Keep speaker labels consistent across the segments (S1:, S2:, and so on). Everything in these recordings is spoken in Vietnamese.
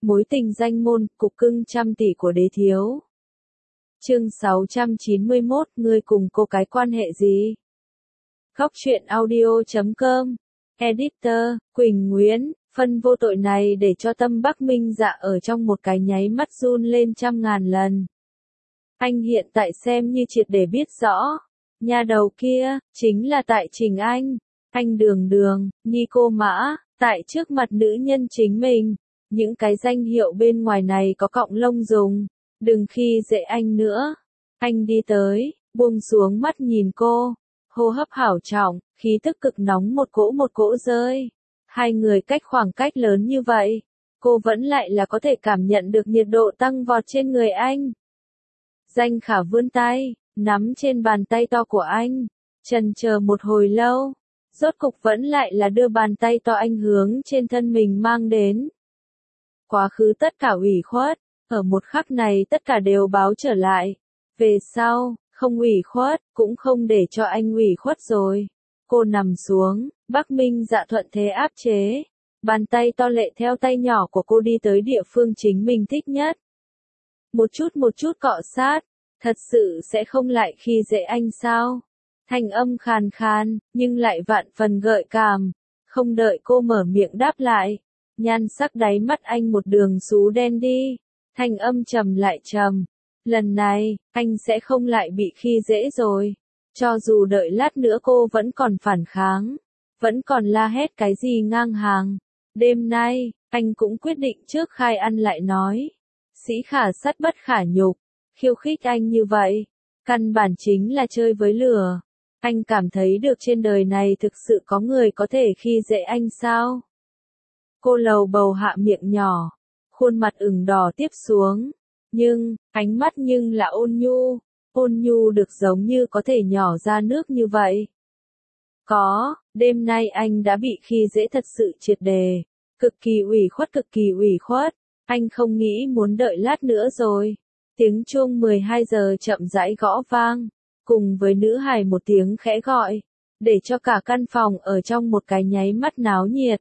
S1: Mối tình danh môn, cục cưng trăm tỷ của đế thiếu. Chương 691, ngươi cùng cô cái quan hệ gì? Góc truyện audio.com. Editor, Quỳnh Nguyễn, phân vô tội này để cho tâm Bắc Minh Dạ ở trong một cái nháy mắt run lên trăm ngàn lần. Anh hiện tại xem như triệt để biết rõ. Nhà đầu kia, chính là tại Trình Anh. Anh Đường, Nhi cô Mã, tại trước mặt nữ nhân chính mình. Những cái danh hiệu bên ngoài này có cọng lông dùng. Đừng khi dễ anh nữa. Anh đi tới, buông xuống mắt nhìn cô. Hô hấp hảo trọng, khí tức cực nóng một cỗ rơi. Hai người cách khoảng cách lớn như vậy. Cô vẫn lại là có thể cảm nhận được nhiệt độ tăng vọt trên người anh. Danh Khả vươn tay, nắm trên bàn tay to của anh. Chần chờ một hồi lâu. Rốt cục vẫn lại là đưa bàn tay to anh hướng trên thân mình mang đến. Quá khứ tất cả ủy khuất, ở một khắc này tất cả đều báo trở lại. Về sau, không ủy khuất, cũng không để cho anh ủy khuất rồi. Cô nằm xuống, Bắc Minh Dạ thuận thế áp chế. Bàn tay to lệ theo tay nhỏ của cô đi tới địa phương chính mình thích nhất. Một chút cọ sát, thật sự sẽ không lại khi dễ anh sao? Thanh âm khàn khàn, nhưng lại vạn phần gợi cảm. Không đợi cô mở miệng đáp lại. Nhan sắc đáy mắt anh một đường xú đen đi. Thanh âm trầm lại trầm. Lần này, anh sẽ không lại bị khi dễ rồi. Cho dù đợi lát nữa cô vẫn còn phản kháng. Vẫn còn la hét cái gì ngang hàng. Đêm nay, anh cũng quyết định trước khai ăn lại nói. Sĩ khả sắt bất khả nhục. Khiêu khích anh như vậy. Căn bản chính là chơi với lửa. Anh cảm thấy được trên đời này thực sự có người có thể khi dễ anh sao? Cô lầu bầu hạ miệng nhỏ. Khuôn mặt ửng đỏ tiếp xuống. Nhưng, ánh mắt nhưng là ôn nhu được giống như có thể nhỏ ra nước như vậy. Có, đêm nay anh đã bị khi dễ thật sự triệt đề. Cực kỳ ủy khuất. Anh không nghĩ muốn đợi lát nữa rồi. Tiếng chuông 12 giờ chậm rãi gõ vang. Cùng với nữ hài một tiếng khẽ gọi. Để cho cả căn phòng ở trong một cái nháy mắt náo nhiệt.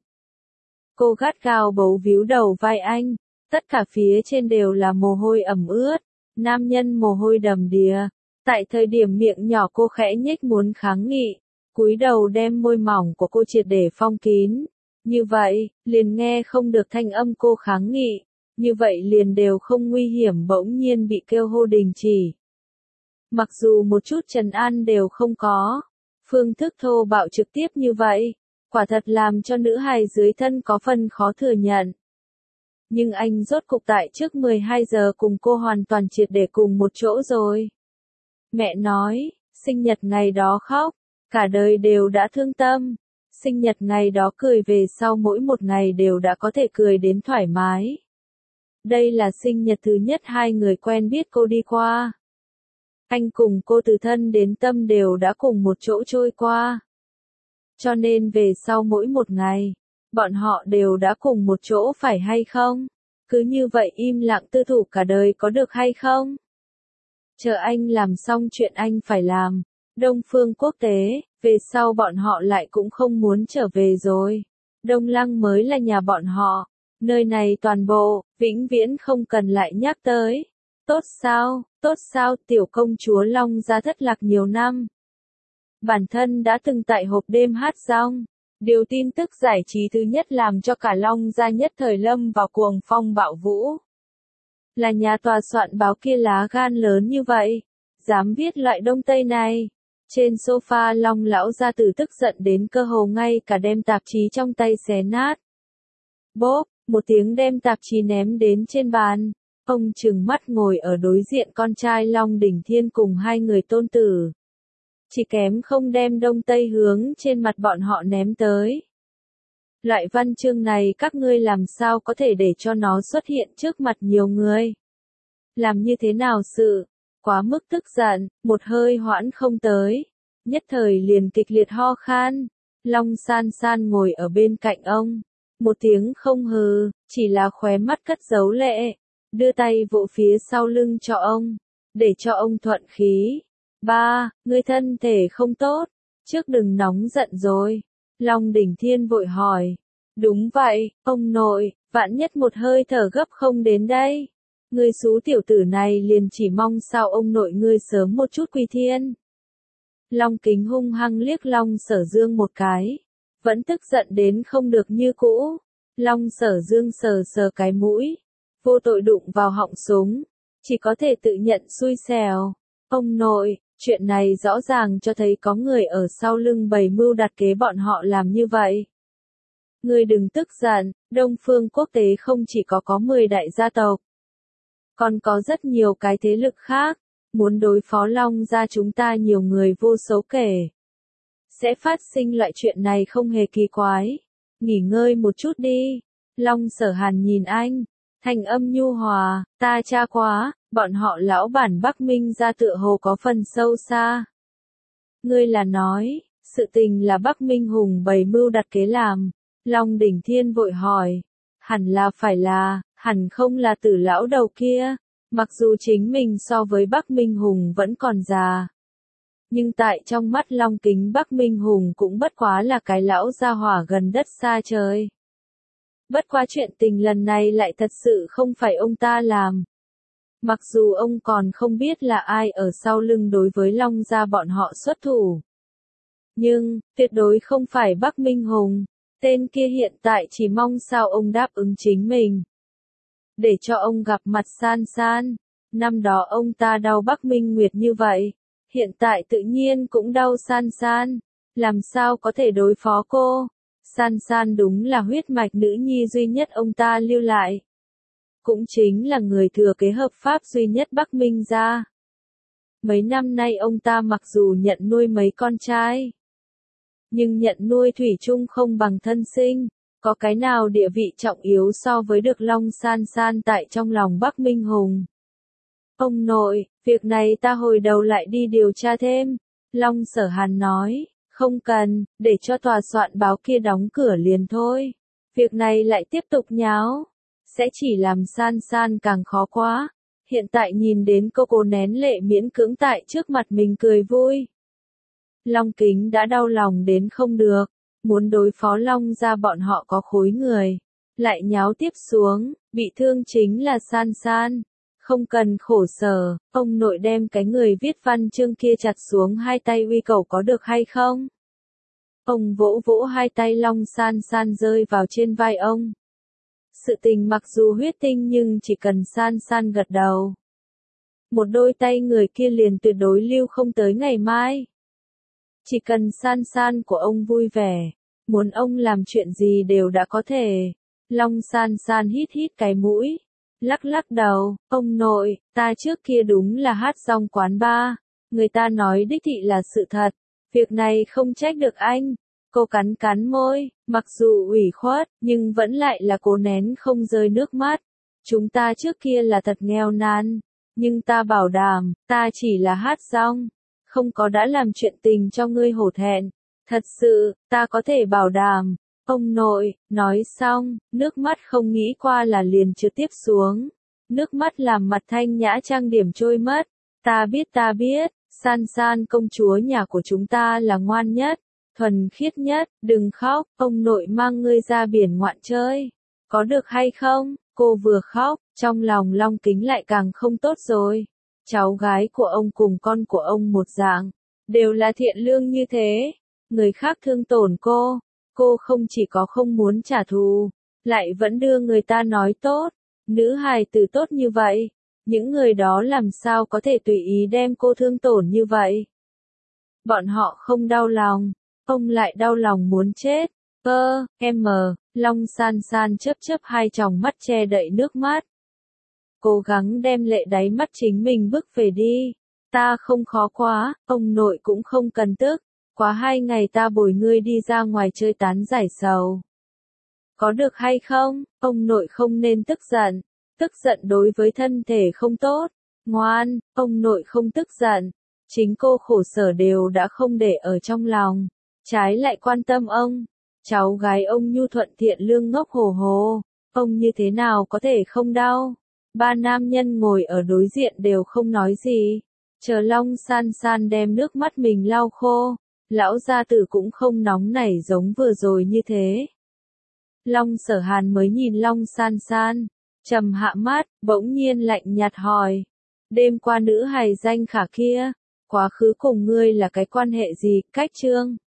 S1: Cô gắt gao bấu víu đầu vai anh. Tất cả phía trên đều là mồ hôi ẩm ướt. Nam nhân mồ hôi đầm đìa. Tại thời điểm miệng nhỏ cô khẽ nhếch muốn kháng nghị. Cúi đầu đem môi mỏng của cô triệt để phong kín. Như vậy, liền nghe không được thanh âm cô kháng nghị. Như vậy liền đều không nguy hiểm bỗng nhiên bị kêu hô đình chỉ. Mặc dù một chút trần an đều không có. Phương thức thô bạo trực tiếp như vậy. Quả thật làm cho nữ hài dưới thân có phần khó thừa nhận. Nhưng anh rốt cục tại trước 12 giờ cùng cô hoàn toàn triệt để cùng một chỗ rồi. Mẹ nói, sinh nhật ngày đó khóc, cả đời đều đã thương tâm. Sinh nhật ngày đó cười về sau mỗi một ngày đều đã có thể cười đến thoải mái. Đây là sinh nhật thứ nhất hai người quen biết cô đi qua. Anh cùng cô từ thân đến tâm đều đã cùng một chỗ trôi qua. Cho nên về sau mỗi một ngày, bọn họ đều đã cùng một chỗ phải hay không? Cứ như vậy im lặng tư thủ cả đời có được hay không? Chờ anh làm xong chuyện anh phải làm. Đông Phương Quốc tế, về sau bọn họ lại cũng không muốn trở về rồi. Đông Lăng mới là nhà bọn họ. Nơi này toàn bộ, vĩnh viễn không cần lại nhắc tới. Tốt sao, tiểu công chúa Long Gia thất lạc nhiều năm. Bản thân đã từng tại hộp đêm hát rong. Điều tin tức giải trí thứ nhất làm cho cả Long Gia nhất thời lâm vào cuồng phong bạo vũ. Là nhà tòa soạn báo kia lá gan lớn như vậy. Dám viết loại đông tây này. Trên sofa Long lão gia tử tức giận đến cơ hồ ngay cả đem tạp chí trong tay xé nát. Bốp, một tiếng đem tạp chí ném đến trên bàn. Ông trừng mắt ngồi ở đối diện con trai Long Đỉnh Thiên cùng hai người tôn tử. Chỉ kém không đem đông tây hướng trên mặt bọn họ ném tới. Loại văn chương này các ngươi làm sao có thể để cho nó xuất hiện trước mặt nhiều người? Làm như thế nào sự? Quá mức tức giận, một hơi hoãn không tới. Nhất thời liền kịch liệt ho khan. Long San San ngồi ở bên cạnh ông. Một tiếng không hừ, chỉ là khóe mắt cất giấu lệ. Đưa tay vỗ phía sau lưng cho ông. Để cho ông thuận khí. Ba, ngươi thân thể không tốt. Trước đừng nóng giận rồi. Long Đỉnh Thiên vội hỏi. Đúng vậy, ông nội, Vạn nhất một hơi thở gấp không đến đây. Ngươi xú tiểu tử này liền chỉ mong sao ông nội ngươi sớm một chút quy thiên. Long Kính hung hăng liếc Long Sở Dương một cái. Vẫn tức giận đến không được như cũ. Long Sở Dương sờ sờ cái mũi. Vô tội đụng vào họng súng. Chỉ có thể tự nhận xui xẻo. Ông nội, chuyện này rõ ràng cho thấy có người ở sau lưng bày mưu đặt kế bọn họ làm như vậy. Ngươi đừng tức giận, Đông Phương quốc tế không chỉ có 10 đại gia tộc. Còn có rất nhiều cái thế lực khác. Muốn đối phó Long gia chúng ta nhiều người vô số kể. Sẽ phát sinh loại chuyện này không hề kỳ quái. Nghỉ ngơi một chút đi. Long Sở Hàn nhìn anh. Thành âm nhu hòa, ta tra quá, bọn họ lão bản Bắc Minh gia tựa hồ có phần sâu xa. Ngươi là nói, sự tình là Bắc Minh Hùng bày mưu đặt kế làm. Long Đỉnh Thiên vội hỏi. Hẳn là phải là, hẳn không là Tử lão đầu kia. Mặc dù chính mình so với Bắc Minh Hùng vẫn còn già. Nhưng tại trong mắt Long Kính Bắc Minh Hùng cũng bất quá là cái lão gia hỏa gần đất xa trời. Bất quá chuyện tình lần này lại thật sự không phải ông ta làm. Mặc dù ông còn không biết là ai ở sau lưng đối với Long gia bọn họ xuất thủ. Nhưng, tuyệt đối không phải Bắc Minh Hùng. Tên kia hiện tại chỉ mong sao ông đáp ứng chính mình. Để cho ông gặp mặt San San. Năm đó ông ta đau Bắc Minh Nguyệt như vậy. Hiện tại tự nhiên cũng đau San San. Làm sao có thể đối phó cô? San San đúng là huyết mạch nữ nhi duy nhất ông ta lưu lại. Cũng chính là người thừa kế hợp pháp duy nhất Bắc Minh gia. Mấy năm nay ông ta mặc dù nhận nuôi mấy con trai. Nhưng nhận nuôi thủy chung không bằng thân sinh. Có cái nào địa vị trọng yếu so với được Long San San tại trong lòng Bắc Minh Hùng. Ông nội, việc này ta hồi đầu lại đi điều tra thêm. Long Sở Hàn nói, không cần, để cho tòa soạn báo kia đóng cửa liền thôi. Việc này lại tiếp tục nháo. Sẽ chỉ làm San San càng khó quá. Hiện tại nhìn đến cô nén lệ miễn cưỡng tại trước mặt mình cười vui. Long Kính đã đau lòng đến không được. Muốn đối phó Long gia bọn họ có khối người. Lại nháo tiếp xuống, bị thương chính là San San. Không cần khổ sở, ông nội đem cái người viết văn chương kia chặt xuống hai tay uy cầu có được hay không? Ông vỗ vỗ hai tay Long San San rơi vào trên vai ông. Sự tình mặc dù huyết tinh nhưng chỉ cần San San gật đầu. Một đôi tay người kia liền tuyệt đối lưu không tới ngày mai. Chỉ cần San San của ông vui vẻ, muốn ông làm chuyện gì đều đã có thể. Long San San hít hít cái mũi, lắc lắc đầu, ông nội, ta trước kia đúng là hát rong quán bar, người ta nói đích thị là sự thật, việc này không trách được anh. Cô cắn cắn môi, mặc dù ủy khuất, nhưng vẫn lại là cố nén không rơi nước mắt. Chúng ta trước kia là thật nghèo nàn, nhưng ta bảo đảm, ta chỉ là hát rong, không có đã làm chuyện tình cho ngươi hổ thẹn. Thật sự, ta có thể bảo đảm. Ông nội, nói xong, nước mắt không nghĩ qua là liền trực tiếp xuống. Nước mắt làm mặt Thanh Nhã trang điểm trôi mất. Ta biết, San San công chúa nhà của chúng ta là ngoan nhất, thuần khiết nhất, đừng khóc, ông nội mang ngươi ra biển ngoạn chơi. Có được hay không? Cô vừa khóc, trong lòng Long Kính lại càng không tốt rồi. Cháu gái của ông cùng con của ông một dạng, đều là thiện lương như thế. Người khác thương tổn cô không chỉ có không muốn trả thù, lại vẫn đưa người ta nói tốt. Nữ hài tử tốt như vậy, những người đó làm sao có thể tùy ý đem cô thương tổn như vậy? Bọn họ không đau lòng, ông lại đau lòng muốn chết. Long San San chớp chớp hai tròng mắt che đậy nước mắt. Cố gắng đem lệ đáy mắt chính mình bước về đi. Ta không khó quá, ông nội cũng không cần tức. Quá 2 ngày ta bồi ngươi đi ra ngoài chơi tán giải sầu. Có được hay không? Ông nội không nên tức giận. Tức giận đối với thân thể không tốt. Ngoan, ông nội không tức giận. Chính cô khổ sở đều đã không để ở trong lòng. Trái lại quan tâm ông. Cháu gái ông nhu thuận thiện lương ngốc hổ hồ. Ông như thế nào có thể không đau? 3 nam nhân ngồi ở đối diện đều không nói gì. Chờ Long San San đem nước mắt mình lau khô. Lão gia tử cũng không nóng nảy giống vừa rồi như thế. Long Sở Hàn mới nhìn Long San San, trầm hạ mắt, bỗng nhiên lạnh nhạt hỏi. Đêm qua nữ hài danh khả kia, quá khứ cùng ngươi là cái quan hệ gì, cách trương?